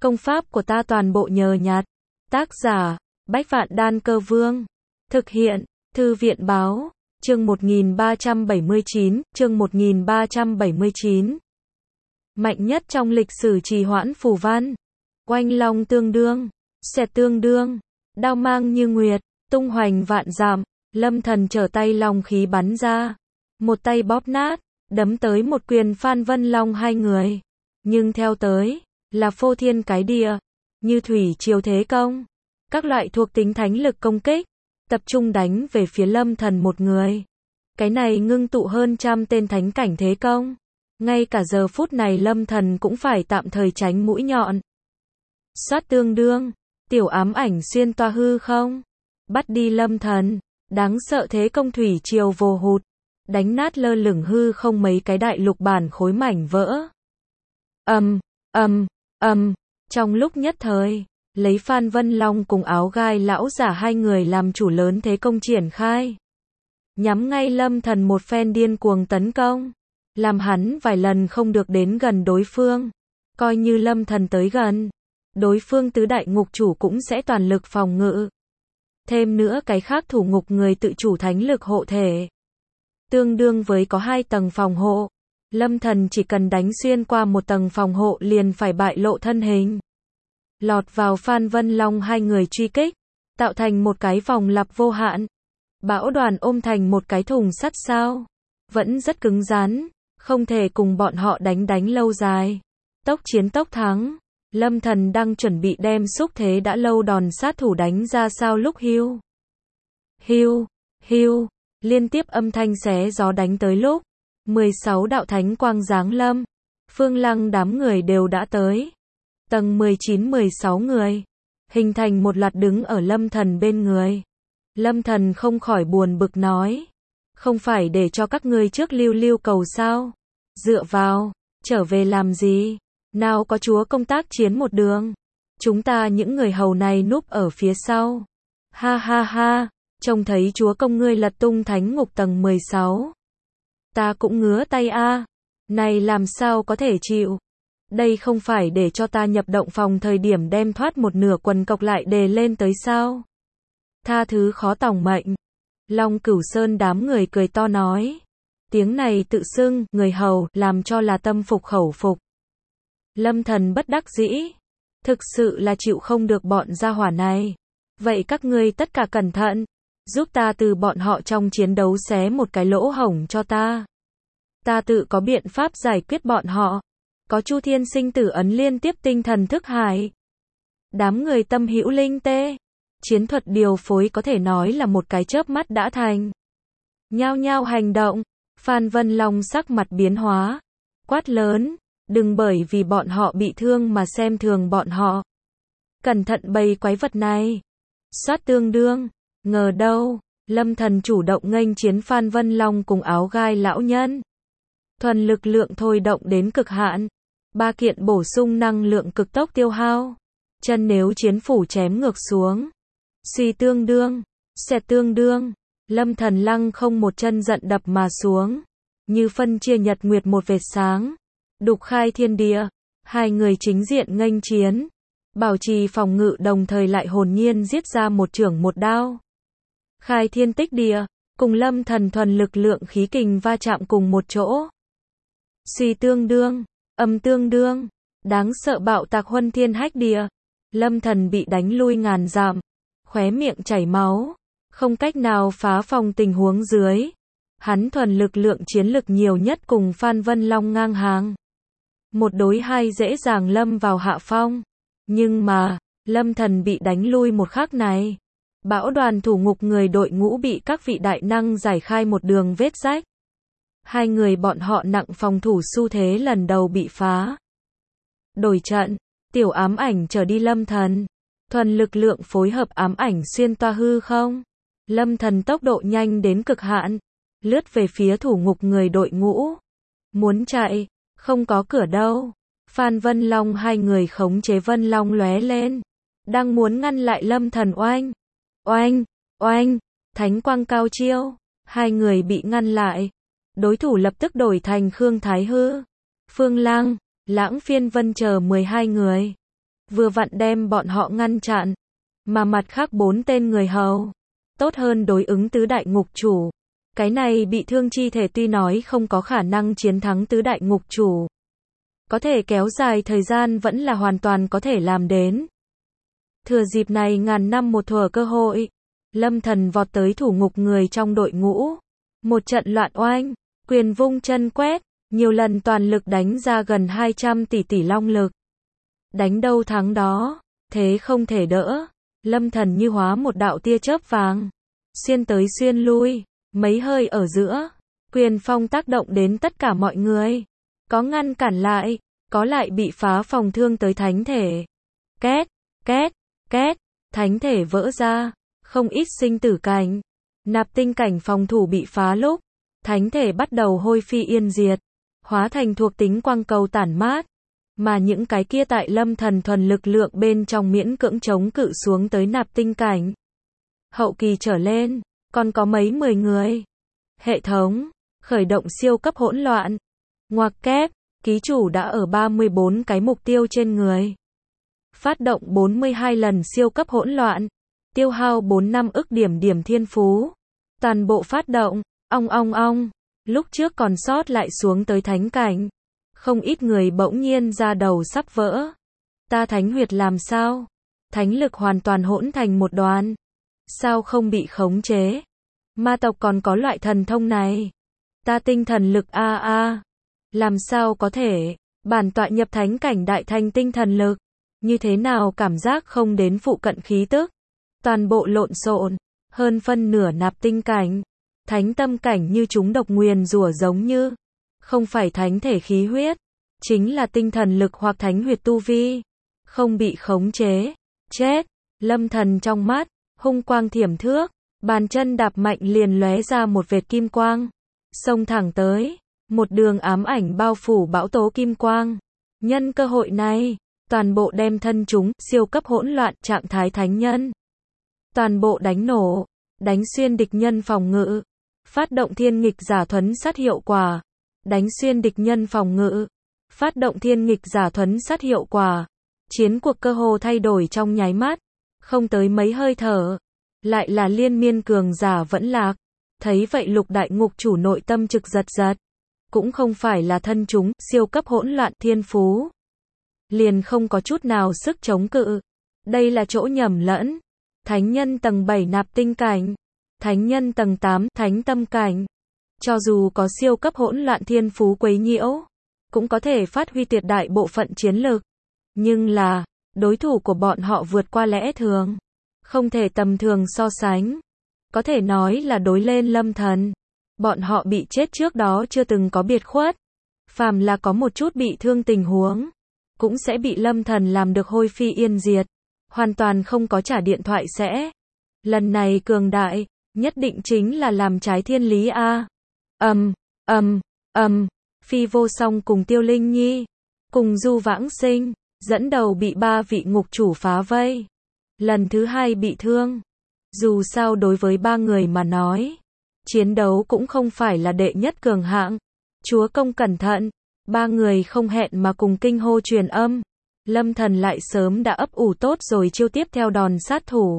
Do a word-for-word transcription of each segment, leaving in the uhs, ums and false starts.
Công pháp của ta toàn bộ nhờ nhặt. Tác giả, Bách Vạn Đan Cơ Vương. Thực hiện, Thư viện Báo. Chương một nghìn ba trăm bảy mươi chín, chương một nghìn ba trăm bảy mươi chín. Mạnh nhất trong lịch sử trì hoãn phù văn. Oanh long tương đương, xẹt tương đương, đao mang như nguyệt, tung hoành vạn dặm, Lâm Thần trở tay long khí bắn ra. Một tay bóp nát, đấm tới một quyền Phan Vân Long hai người. Nhưng theo tới, là phô thiên cái địa, như thủy triều thế công. Các loại thuộc tính thánh lực công kích, tập trung đánh về phía Lâm Thần một người. Cái này ngưng tụ hơn trăm tên thánh cảnh thế công. Ngay cả giờ phút này Lâm Thần cũng phải tạm thời tránh mũi nhọn. Xoát tương đương, tiểu ám ảnh xuyên toa hư không. Bắt đi Lâm Thần, đáng sợ thế công thủy triều vồ hụt. Đánh nát lơ lửng hư không mấy cái đại lục bản khối mảnh vỡ. Ầm, ầm, ầm, trong lúc nhất thời, lấy Phan Vân Long cùng áo gai lão giả hai người làm chủ lớn thế công triển khai. Nhắm ngay Lâm Thần một phen điên cuồng tấn công. Làm hắn vài lần không được đến gần đối phương. Coi như Lâm Thần tới gần, đối phương tứ đại ngục chủ cũng sẽ toàn lực phòng ngự. Thêm nữa cái khác thủ ngục người tự chủ thánh lực hộ thể. Tương đương với có hai tầng phòng hộ. Lâm Thần chỉ cần đánh xuyên qua một tầng phòng hộ liền phải bại lộ thân hình. Lọt vào Phan Vân Long hai người truy kích, tạo thành một cái vòng lặp vô hạn. Bão đoàn ôm thành một cái thùng sắt sao. Vẫn rất cứng rắn, không thể cùng bọn họ đánh đánh lâu dài. Tốc chiến tốc thắng. Lâm Thần đang chuẩn bị đem xúc thế đã lâu đòn sát thủ đánh ra sao lúc hiu. Hiu, hiu, liên tiếp âm thanh xé gió đánh tới lúc. mười sáu đạo thánh quang giáng lâm. Phương Lăng đám người đều đã tới. Tầng mười chín mười sáu người. Hình thành một loạt đứng ở Lâm Thần bên người. Lâm Thần không khỏi buồn bực nói. Không phải để cho các ngươi trước lưu lưu cầu sao? Dựa vào, trở về làm gì? Nào có chúa công tác chiến một đường. Chúng ta những người hầu này núp ở phía sau. Ha ha ha, trông thấy chúa công ngươi lật tung thánh ngục tầng mười sáu. Ta cũng ngứa tay a. Này làm sao có thể chịu? Đây không phải để cho ta nhập động phòng thời điểm đem thoát một nửa quần cộc lại đề lên tới sao? Tha thứ khó tòng mệnh. Long Cửu Sơn đám người cười to nói. Tiếng này tự xưng, người hầu, làm cho là tâm phục khẩu phục. Lâm Thần bất đắc dĩ. Thực sự là chịu không được bọn gia hỏa này. Vậy các ngươi tất cả cẩn thận. Giúp ta từ bọn họ trong chiến đấu xé một cái lỗ hổng cho ta. Ta tự có biện pháp giải quyết bọn họ. Có Chu Thiên sinh tử ấn liên tiếp tinh thần thức hải. Đám người tâm hữu linh tê. Chiến thuật điều phối có thể nói là một cái chớp mắt đã thành. Nhao nhao hành động. Phan Vân Long sắc mặt biến hóa. Quát lớn. Đừng bởi vì bọn họ bị thương mà xem thường bọn họ. Cẩn thận bầy quái vật này. Xoát tương đương. Ngờ đâu, Lâm Thần chủ động nghênh chiến Phan Vân Long cùng áo gai lão nhân. Thuần lực lượng thôi động đến cực hạn. Ba kiện bổ sung năng lượng cực tốc tiêu hao. Chân nếu chiến phủ chém ngược xuống. Suy tương đương, xẹt tương đương. Lâm Thần lăng không một chân giận đập mà xuống. Như phân chia nhật nguyệt một vệt sáng. Đục khai thiên địa. Hai người chính diện nghênh chiến. Bảo trì phòng ngự đồng thời lại hồn nhiên giết ra một chưởng một đao. Khai thiên tích địa, cùng Lâm Thần thuần lực lượng khí kình va chạm cùng một chỗ. Suy tương đương, âm tương đương, đáng sợ bạo tạc huân thiên hách địa. Lâm Thần bị đánh lui ngàn dặm, khóe miệng chảy máu, không cách nào phá phòng tình huống dưới. Hắn thuần lực lượng chiến lực nhiều nhất cùng Phan Vân Long ngang hàng. Một đối hai dễ dàng lâm vào hạ phong. Nhưng mà, Lâm Thần bị đánh lui một khắc này. Bão đoàn thủ ngục người đội ngũ bị các vị đại năng giải khai một đường vết rách. Hai người bọn họ nặng phòng thủ xu thế lần đầu bị phá. Đổi trận, tiểu ám ảnh trở đi Lâm Thần. Thuần lực lượng phối hợp ám ảnh xuyên toa hư không. Lâm Thần tốc độ nhanh đến cực hạn. Lướt về phía thủ ngục người đội ngũ. Muốn chạy, không có cửa đâu. Phan Vân Long hai người khống chế Vân Long lóe lên. Đang muốn ngăn lại Lâm Thần oanh. Oanh, oanh, thánh quang cao chiêu. Hai người bị ngăn lại. Đối thủ lập tức đổi thành Khương Thái Hư, Phương Lăng, Lãng Phiên Vân chờ mười hai người. vừa vặn đem bọn họ ngăn chặn, mà mặt khác bốn tên người hầu, tốt hơn đối ứng tứ đại ngục chủ. Cái này bị thương chi thể tuy nói không có khả năng chiến thắng tứ đại ngục chủ, có thể kéo dài thời gian vẫn là hoàn toàn có thể làm đến. Thừa dịp này ngàn năm một thuở cơ hội, Lâm Thần vọt tới thủ ngục người trong đội ngũ, một trận loạn oanh, quyền vung chân quét, nhiều lần toàn lực đánh ra gần hai trăm tỷ tỷ long lực. Đánh đâu thắng đó, thế không thể đỡ. Lâm Thần như hóa một đạo tia chớp vàng, xuyên tới xuyên lui, mấy hơi ở giữa, quyền phong tác động đến tất cả mọi người. Có ngăn cản lại, có lại bị phá phòng thương tới thánh thể. Két, két, két, thánh thể vỡ ra, không ít sinh tử cảnh. Nạp tinh cảnh phòng thủ bị phá lúc, thánh thể bắt đầu hôi phi yên diệt, hóa thành thuộc tính quang cầu tản mát. Mà những cái kia tại Lâm Thần thuần lực lượng bên trong miễn cưỡng chống cự xuống tới nạp tinh cảnh. Hậu kỳ trở lên, còn có mấy mười người. Hệ thống, khởi động siêu cấp hỗn loạn. Ngoặc kép, ký chủ đã ở ba mươi bốn cái mục tiêu trên người. Phát động bốn mươi hai lần siêu cấp hỗn loạn. Tiêu hao bốn năm ức điểm điểm thiên phú. Toàn bộ phát động, ong ong ong. Lúc trước còn sót lại xuống tới thánh cảnh. Không ít người bỗng nhiên ra đầu sắp vỡ. Ta thánh huyệt làm sao? Thánh lực hoàn toàn hỗn thành một đoàn. Sao không bị khống chế? Ma tộc còn có loại thần thông này. Ta tinh thần lực a a. Làm sao có thể? Bản tọa nhập thánh cảnh đại thành tinh thần lực. Như thế nào cảm giác không đến phụ cận khí tức? Toàn bộ lộn xộn, hơn phân nửa nạp tinh cảnh. Thánh tâm cảnh như chúng độc nguyền rủa giống như. Không phải thánh thể khí huyết, chính là tinh thần lực hoặc thánh huyệt tu vi. Không bị khống chế. Chết. Lâm Thần trong mắt, hung quang thiểm thước, bàn chân đạp mạnh liền lóe ra một vệt kim quang. Xông thẳng tới, một đường ám ảnh bao phủ bão tố kim quang. Nhân cơ hội này, toàn bộ đem thân chúng, siêu cấp hỗn loạn trạng thái thánh nhân. Toàn bộ đánh nổ, đánh xuyên địch nhân phòng ngự. Phát động thiên nghịch giả thuấn sát hiệu quả. Đánh xuyên địch nhân phòng ngự. Phát động thiên nghịch giả thuấn sát hiệu quả. Chiến cuộc cơ hồ thay đổi trong nháy mắt. Không tới mấy hơi thở. Lại là liên miên cường giả vẫn lạc. Thấy vậy lục đại ngục chủ nội tâm trực giật giật. Cũng không phải là thân chúng, siêu cấp hỗn loạn thiên phú. Liền không có chút nào sức chống cự. Đây là chỗ nhầm lẫn. Thánh nhân tầng bảy nạp tinh cảnh. Thánh nhân tầng tám thánh tâm cảnh. Cho dù có siêu cấp hỗn loạn thiên phú quấy nhiễu, cũng có thể phát huy tuyệt đại bộ phận chiến lực. Nhưng là, đối thủ của bọn họ vượt qua lẽ thường. Không thể tầm thường so sánh. Có thể nói là đối lên Lâm Thần. Bọn họ bị chết trước đó chưa từng có biệt khuất. Phàm là có một chút bị thương tình huống, cũng sẽ bị Lâm Thần làm được hôi phi yên diệt. Hoàn toàn không có trả điện thoại sẽ. Lần này cường đại, nhất định chính là làm trái thiên lý a. Ầm, ầm, ầm, Phi Vô Song cùng Tiêu Linh Nhi, cùng Du Vãng Sinh, dẫn đầu bị ba vị ngục chủ phá vây. Lần thứ hai bị thương. Dù sao đối với ba người mà nói, chiến đấu cũng không phải là đệ nhất cường hạng. Chúa công cẩn thận, ba người không hẹn mà cùng kinh hô truyền âm. Lâm Thần lại sớm đã ấp ủ tốt rồi chiêu tiếp theo đòn sát thủ.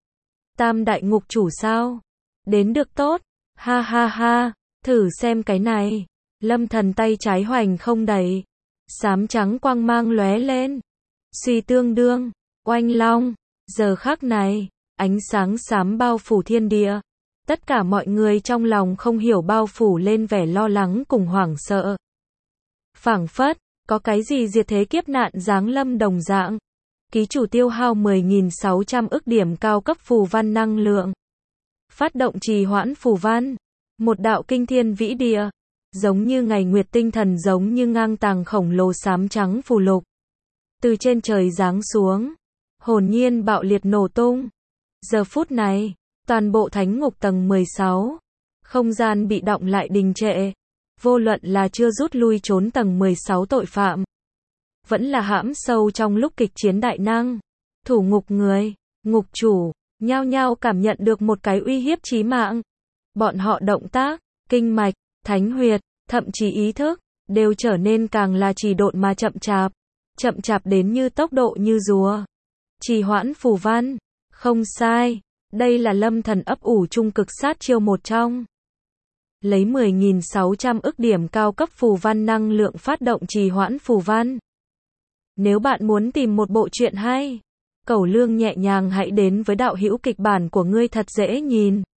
Tam đại ngục chủ sao? Đến được tốt. Ha ha ha, thử xem cái này. Lâm Thần tay trái hoành không đẩy. Xám trắng quang mang lóe lên. Suy tương đương, oanh long. Giờ khắc này, ánh sáng xám bao phủ thiên địa. Tất cả mọi người trong lòng không hiểu bao phủ lên vẻ lo lắng cùng hoảng sợ. Phảng phất, có cái gì diệt thế kiếp nạn giáng lâm đồng dạng. Ký chủ tiêu hao mười nghìn sáu trăm ức điểm cao cấp phù văn năng lượng. Phát động trì hoãn phù văn. Một đạo kinh thiên vĩ địa. Giống như ngày nguyệt tinh thần giống như ngang tàng khổng lồ xám trắng phù lục. Từ trên trời giáng xuống. Hồn nhiên bạo liệt nổ tung. Giờ phút này, toàn bộ thánh ngục tầng mười sáu. Không gian bị động lại đình trệ. Vô luận là chưa rút lui trốn tầng mười sáu tội phạm. Vẫn là hãm sâu trong lúc kịch chiến đại năng. Thủ ngục người, ngục chủ, nhao nhao cảm nhận được một cái uy hiếp chí mạng. Bọn họ động tác, kinh mạch, thánh huyệt, thậm chí ý thức, đều trở nên càng là trì độn mà chậm chạp. Chậm chạp đến như tốc độ như rùa. Trì hoãn phù văn. Không sai. Đây là lâm thần ấp ủ trung cực sát chiêu một trong. Lấy mười nghìn sáu trăm ức điểm cao cấp phù văn năng lượng phát động trì hoãn phù văn. Nếu bạn muốn tìm một bộ truyện hay, cẩu lương nhẹ nhàng hãy đến với đạo hữu kịch bản của ngươi thật dễ nhìn.